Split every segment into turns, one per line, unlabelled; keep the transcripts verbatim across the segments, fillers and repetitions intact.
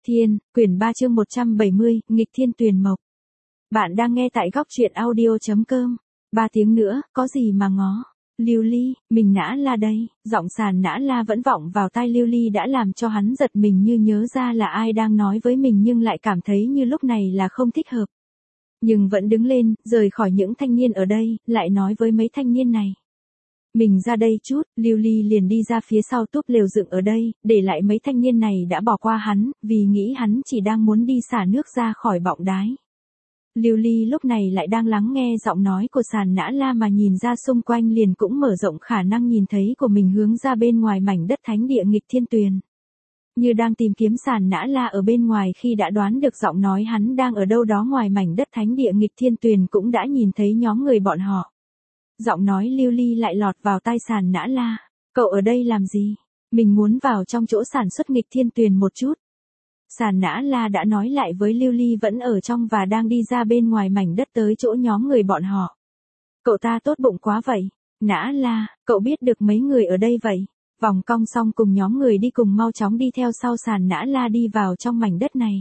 Thiên, quyển ba chương một trăm bảy mươi, nghịch thiên tuyền mộc. Bạn đang nghe tại góc truyện audio.com. Ba tiếng nữa, có gì mà ngó. Lưu Ly, mình Nã La đây. Giọng Sàn Nã La vẫn vọng vào tai Lưu Ly đã làm cho hắn giật mình, như nhớ ra là ai đang nói với mình, nhưng lại cảm thấy như lúc này là không thích hợp. Nhưng vẫn đứng lên, rời khỏi những thanh niên ở đây, lại nói với mấy thanh niên này. Mình ra đây chút. Lưu Ly liền đi ra phía sau túp lều dựng ở đây, để lại mấy thanh niên này đã bỏ qua hắn, vì nghĩ hắn chỉ đang muốn đi xả nước ra khỏi bọng đái. Lưu Ly lúc này lại đang lắng nghe giọng nói của Sàn Nã La, mà nhìn ra xung quanh liền cũng mở rộng khả năng nhìn thấy của mình hướng ra bên ngoài mảnh đất thánh địa nghịch thiên tuyền. Như đang tìm kiếm Sàn Nã La ở bên ngoài, khi đã đoán được giọng nói hắn đang ở đâu đó ngoài mảnh đất thánh địa nghịch thiên tuyền, cũng đã nhìn thấy nhóm người bọn họ. Giọng nói Lưu Ly lại lọt vào tai Sàn Nã La. Cậu ở đây làm gì? Mình muốn vào trong chỗ sản xuất nghịch thiên tuyền một chút. Sàn Nã La đã nói lại với Lưu Ly vẫn ở trong và đang đi ra bên ngoài mảnh đất tới chỗ nhóm người bọn họ. Cậu ta tốt bụng quá vậy. Nã La, cậu biết được mấy người ở đây vậy? Vòng cong xong cùng nhóm người đi cùng mau chóng đi theo sau Sàn Nã La đi vào trong mảnh đất này.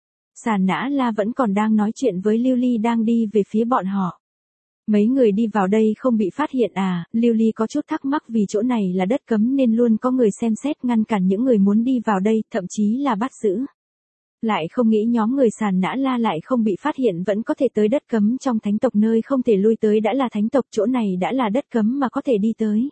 Sàn Nã La vẫn còn đang nói chuyện với Lưu Ly đang đi về phía bọn họ. Mấy người đi vào đây không bị phát hiện à? Lưu Ly có chút thắc mắc, vì chỗ này là đất cấm nên luôn có người xem xét ngăn cản những người muốn đi vào đây, thậm chí là bắt giữ. Lại không nghĩ nhóm người Sàn Nã La lại không bị phát hiện, vẫn có thể tới đất cấm trong thánh tộc, nơi không thể lui tới đã là thánh tộc, chỗ này đã là đất cấm mà có thể đi tới.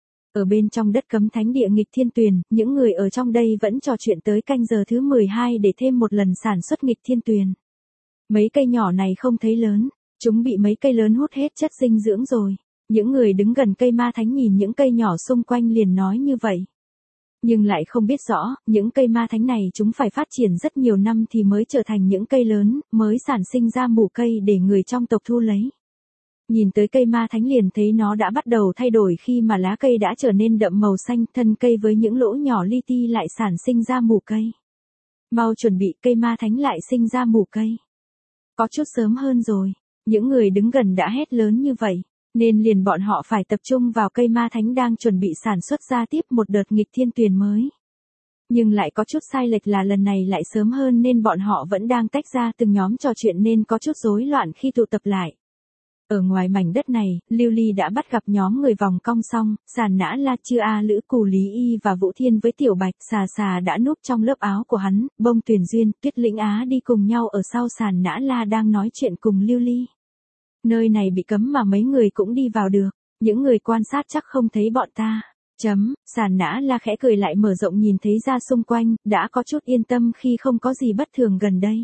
Ở bên trong đất cấm thánh địa nghịch thiên tuyền, những người ở trong đây vẫn trò chuyện tới canh giờ thứ mười hai để thêm một lần sản xuất nghịch thiên tuyền. Mấy cây nhỏ này không thấy lớn. Chúng bị mấy cây lớn hút hết chất dinh dưỡng rồi. Những người đứng gần cây ma thánh nhìn những cây nhỏ xung quanh liền nói như vậy. Nhưng lại không biết rõ, những cây ma thánh này chúng phải phát triển rất nhiều năm thì mới trở thành những cây lớn, mới sản sinh ra mủ cây để người trong tộc thu lấy. Nhìn tới cây ma thánh liền thấy nó đã bắt đầu thay đổi, khi mà lá cây đã trở nên đậm màu xanh, thân cây với những lỗ nhỏ li ti lại sản sinh ra mủ cây. Mau chuẩn bị, cây ma thánh lại sinh ra mủ cây. Có chút sớm hơn rồi. Những người đứng gần đã hét lớn như vậy, nên liền bọn họ phải tập trung vào cây ma thánh đang chuẩn bị sản xuất ra tiếp một đợt nghịch thiên tuyền mới. Nhưng lại có chút sai lệch là lần này lại sớm hơn, nên bọn họ vẫn đang tách ra từng nhóm trò chuyện nên có chút rối loạn khi tụ tập lại. Ở ngoài mảnh đất này, Lưu Ly đã bắt gặp nhóm người vòng cong xong, Sàn Nã La, Chư A Lữ, Cù Lý Y và Vũ Thiên với Tiểu Bạch. Xà Xà đã núp trong lớp áo của hắn, Bông Tuyền Duyên, Tuyết Lĩnh Á đi cùng nhau ở sau Sàn Nã La đang nói chuyện cùng Lưu Ly. Nơi này bị cấm mà mấy người cũng đi vào được, những người quan sát chắc không thấy bọn ta. Chấm, Sàn Nã La khẽ cười lại mở rộng nhìn thấy ra xung quanh, đã có chút yên tâm khi không có gì bất thường gần đây.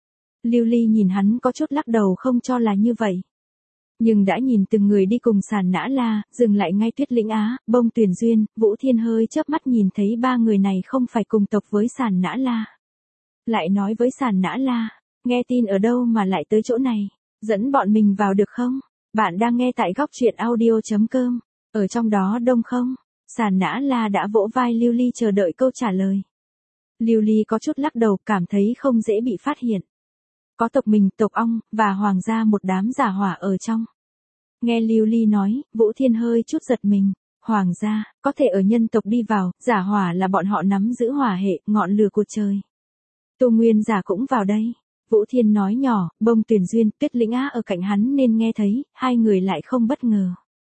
Lưu Ly nhìn hắn có chút lắc đầu không cho là như vậy. Nhưng đã nhìn từng người đi cùng Sàn Nã La, dừng lại ngay Tuyết Lĩnh Á, Bông Tuyền Duyên, Vũ Thiên hơi chớp mắt nhìn thấy ba người này không phải cùng tộc với Sàn Nã La. Lại nói với Sàn Nã La, nghe tin ở đâu mà lại tới chỗ này, dẫn bọn mình vào được không? Bạn đang nghe tại góc truyện audio.com, ở trong đó đông không? Sàn Nã La đã vỗ vai Lưu Ly chờ đợi câu trả lời. Lưu Ly có chút lắc đầu, cảm thấy không dễ bị phát hiện. Có tộc mình, tộc ong, và hoàng gia một đám giả hỏa ở trong. Nghe Lưu Ly nói, Vũ Thiên hơi chút giật mình. Hoàng gia, có thể ở nhân tộc đi vào, giả hỏa là bọn họ nắm giữ hỏa hệ, ngọn lửa của trời. Tu Nguyên giả cũng vào đây. Vũ Thiên nói nhỏ, Bông Tuyền Duyên, Tuyết Lĩnh Á ở cạnh hắn nên nghe thấy, hai người lại không bất ngờ.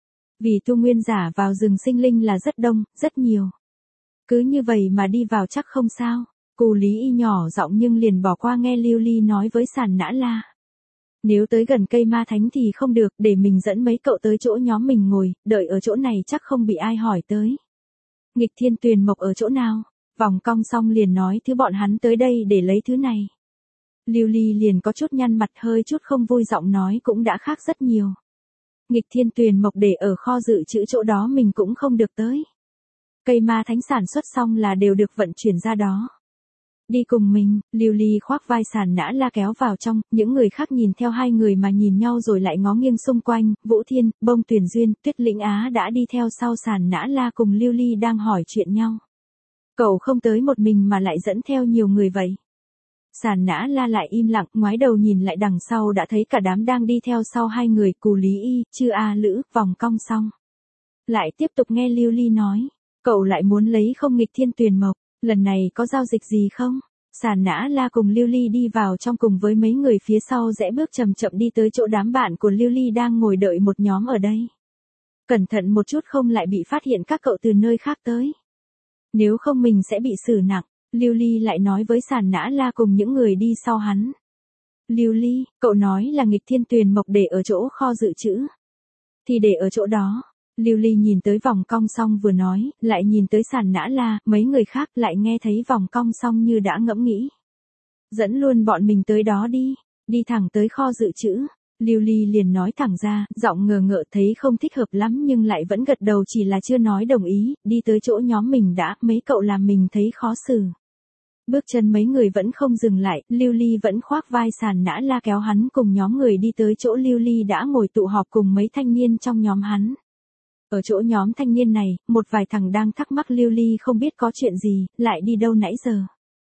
Vì tu nguyên giả vào rừng sinh linh là rất đông, rất nhiều. Cứ như vậy mà đi vào chắc không sao. Cù Lý Y nhỏ giọng nhưng liền bỏ qua nghe Lưu Ly nói với Sàn Nã La. Nếu tới gần cây ma thánh thì không được, để mình dẫn mấy cậu tới chỗ nhóm mình ngồi, đợi ở chỗ này chắc không bị ai hỏi tới. Nghịch thiên tuyền mộc ở chỗ nào? Vòng cong xong liền nói thứ bọn hắn tới đây để lấy thứ này. Lưu Ly liền có chút nhăn mặt, hơi chút không vui, giọng nói cũng đã khác rất nhiều. Nghịch thiên tuyền mộc để ở kho dự trữ, chỗ đó mình cũng không được tới. Cây ma thánh sản xuất xong là đều được vận chuyển ra đó. Đi cùng mình. Lưu Ly khoác vai Sàn Nã La kéo vào trong, những người khác nhìn theo hai người mà nhìn nhau rồi lại ngó nghiêng xung quanh. Vũ Thiên, Bông Tuyền Duyên, Tuyết Lĩnh Á đã đi theo sau Sàn Nã La cùng Lưu Ly đang hỏi chuyện nhau. Cậu không tới một mình mà lại dẫn theo nhiều người vậy? Sàn Nã La lại im lặng, ngoái đầu nhìn lại đằng sau đã thấy cả đám đang đi theo sau hai người, Cù Lý Y, Chư A Lữ, vòng cong xong. Lại tiếp tục nghe Lưu Ly nói, cậu lại muốn lấy không nghịch thiên tuyền mộc, lần này có giao dịch gì không? Sàn Nã La cùng Lưu Ly đi vào trong cùng với mấy người phía sau rẽ bước chậm chậm đi tới chỗ đám bạn của Lưu Ly đang ngồi đợi một nhóm ở đây. Cẩn thận một chút không lại bị phát hiện các cậu từ nơi khác tới. Nếu không mình sẽ bị xử nặng, Lưu Ly lại nói với Sàn Nã La cùng những người đi sau hắn. Lưu Ly, cậu nói là nghịch thiên tuyền mộc để ở chỗ kho dự trữ. Thì để ở chỗ đó. Lưu Ly nhìn tới vòng cong xong vừa nói, lại nhìn tới Sàn Nã La, mấy người khác lại nghe thấy vòng cong xong như đã ngẫm nghĩ. Dẫn luôn bọn mình tới đó đi, đi thẳng tới kho dự trữ. Lưu Ly liền nói thẳng ra, giọng ngờ ngợ thấy không thích hợp lắm nhưng lại vẫn gật đầu chỉ là chưa nói đồng ý, đi tới chỗ nhóm mình đã, mấy cậu làm mình thấy khó xử. Bước chân mấy người vẫn không dừng lại, Lưu Ly vẫn khoác vai Sàn Nã La kéo hắn cùng nhóm người đi tới chỗ Lưu Ly đã ngồi tụ họp cùng mấy thanh niên trong nhóm hắn. Ở chỗ nhóm thanh niên này, một vài thằng đang thắc mắc Lưu Ly không biết có chuyện gì, lại đi đâu nãy giờ.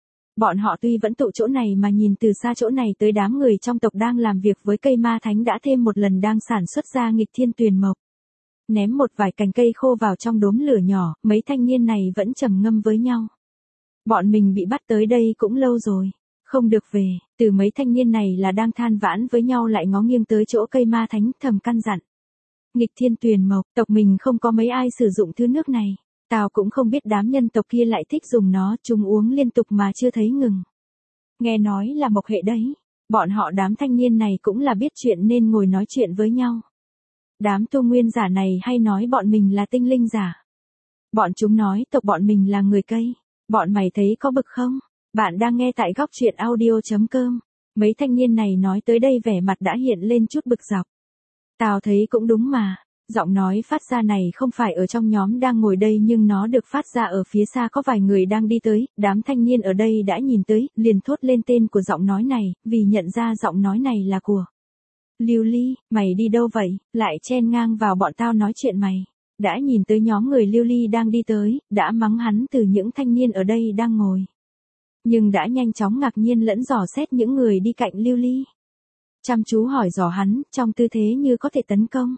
Bọn họ tuy vẫn tụ chỗ này mà nhìn từ xa chỗ này tới đám người trong tộc đang làm việc với cây ma thánh đã thêm một lần đang sản xuất ra nghịch thiên tuyền mộc. Ném một vài cành cây khô vào trong đốm lửa nhỏ, mấy thanh niên này vẫn trầm ngâm với nhau. Bọn mình bị bắt tới đây cũng lâu rồi, không được về, từ mấy thanh niên này là đang than vãn với nhau lại ngó nghiêng tới chỗ cây ma thánh thầm căn dặn. Nghịch thiên tuyền mộc, tộc mình không có mấy ai sử dụng thứ nước này. Tao cũng không biết đám nhân tộc kia lại thích dùng nó, chúng uống liên tục mà chưa thấy ngừng. Nghe nói là mộc hệ đấy. Bọn họ đám thanh niên này cũng là biết chuyện nên ngồi nói chuyện với nhau. Đám tu nguyên giả này hay nói bọn mình là tinh linh giả. Bọn chúng nói tộc bọn mình là người cây. Bọn mày thấy có bực không? Bạn đang nghe tại góc truyện audio chấm com. Mấy thanh niên này nói tới đây vẻ mặt đã hiện lên chút bực dọc. Tao thấy cũng đúng mà. Giọng nói phát ra này không phải ở trong nhóm đang ngồi đây nhưng nó được phát ra ở phía xa có vài người đang đi tới, đám thanh niên ở đây đã nhìn tới, liền thốt lên tên của giọng nói này, vì nhận ra giọng nói này là của Lưu Ly. Mày đi đâu vậy, lại chen ngang vào bọn tao nói chuyện mày. Đã nhìn tới nhóm người Lưu Ly đang đi tới, đã mắng hắn từ những thanh niên ở đây đang ngồi. Nhưng đã nhanh chóng ngạc nhiên lẫn dò xét những người đi cạnh Lưu Ly. Chăm chú hỏi dò hắn, trong tư thế như có thể tấn công.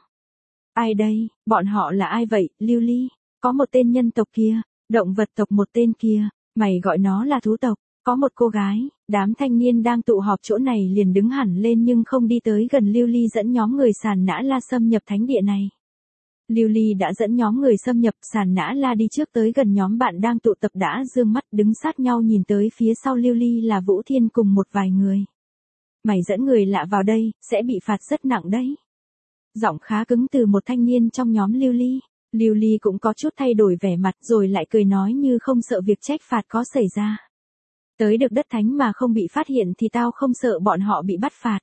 Ai đây, bọn họ là ai vậy, Lưu Ly? Có một tên nhân tộc kia, động vật tộc một tên kia, mày gọi nó là thú tộc, có một cô gái, đám thanh niên đang tụ họp chỗ này liền đứng hẳn lên nhưng không đi tới gần Lưu Ly dẫn nhóm người Sàn Nã La xâm nhập thánh địa này. Lưu Ly đã dẫn nhóm người xâm nhập, Sàn Nã La đi trước tới gần nhóm bạn đang tụ tập đã dương mắt đứng sát nhau nhìn tới phía sau Lưu Ly là Vũ Thiên cùng một vài người. Mày dẫn người lạ vào đây, sẽ bị phạt rất nặng đấy. Giọng khá cứng từ một thanh niên trong nhóm Lưu Ly. Lưu Ly cũng có chút thay đổi vẻ mặt rồi lại cười nói như không sợ việc trách phạt có xảy ra. Tới được đất thánh mà không bị phát hiện thì tao không sợ bọn họ bị bắt phạt.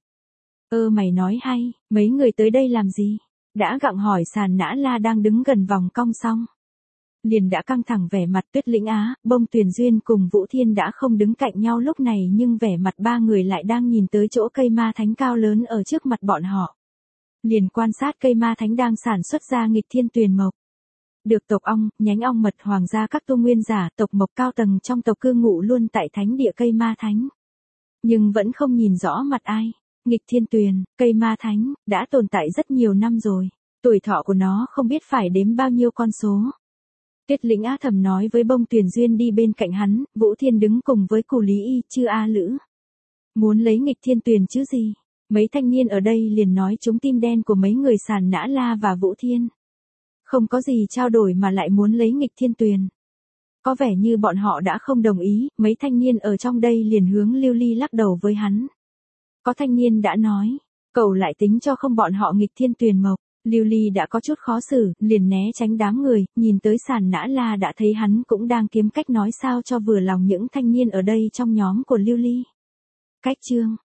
Ơ mày nói hay, mấy người tới đây làm gì? Đã gặng hỏi Sàn Nã La đang đứng gần vòng cong xong. Liền đã căng thẳng vẻ mặt Tuyết Lĩnh Á, Bông Tuyền Duyên cùng Vũ Thiên đã không đứng cạnh nhau lúc này nhưng vẻ mặt ba người lại đang nhìn tới chỗ cây ma thánh cao lớn ở trước mặt bọn họ. Liền quan sát cây ma thánh đang sản xuất ra nghịch thiên tuyền mộc. Được tộc ong, nhánh ong mật hoàng gia các tu nguyên giả tộc mộc cao tầng trong tộc cư ngụ luôn tại thánh địa cây ma thánh. Nhưng vẫn không nhìn rõ mặt ai. Nghịch thiên tuyền, cây ma thánh, đã tồn tại rất nhiều năm rồi. Tuổi thọ của nó không biết phải đếm bao nhiêu con số. Tuyết Lĩnh Á thầm nói với Bông Tuyền Duyên đi bên cạnh hắn, Vũ Thiên đứng cùng với Cù Lý Y chư A Lữ. Muốn lấy nghịch thiên tuyền chứ gì? Mấy thanh niên ở đây liền nói chúng tim đen của mấy người Sàn Nã La và Vũ Thiên. Không có gì trao đổi mà lại muốn lấy nghịch thiên tuyền. Có vẻ như bọn họ đã không đồng ý, mấy thanh niên ở trong đây liền hướng Lưu Ly lắc đầu với hắn. Có thanh niên đã nói, cậu lại tính cho không bọn họ nghịch thiên tuyền mộc. Lưu Ly đã có chút khó xử, liền né tránh đám người, nhìn tới Sàn Nã La đã thấy hắn cũng đang kiếm cách nói sao cho vừa lòng những thanh niên ở đây trong nhóm của Lưu Ly. Cách chương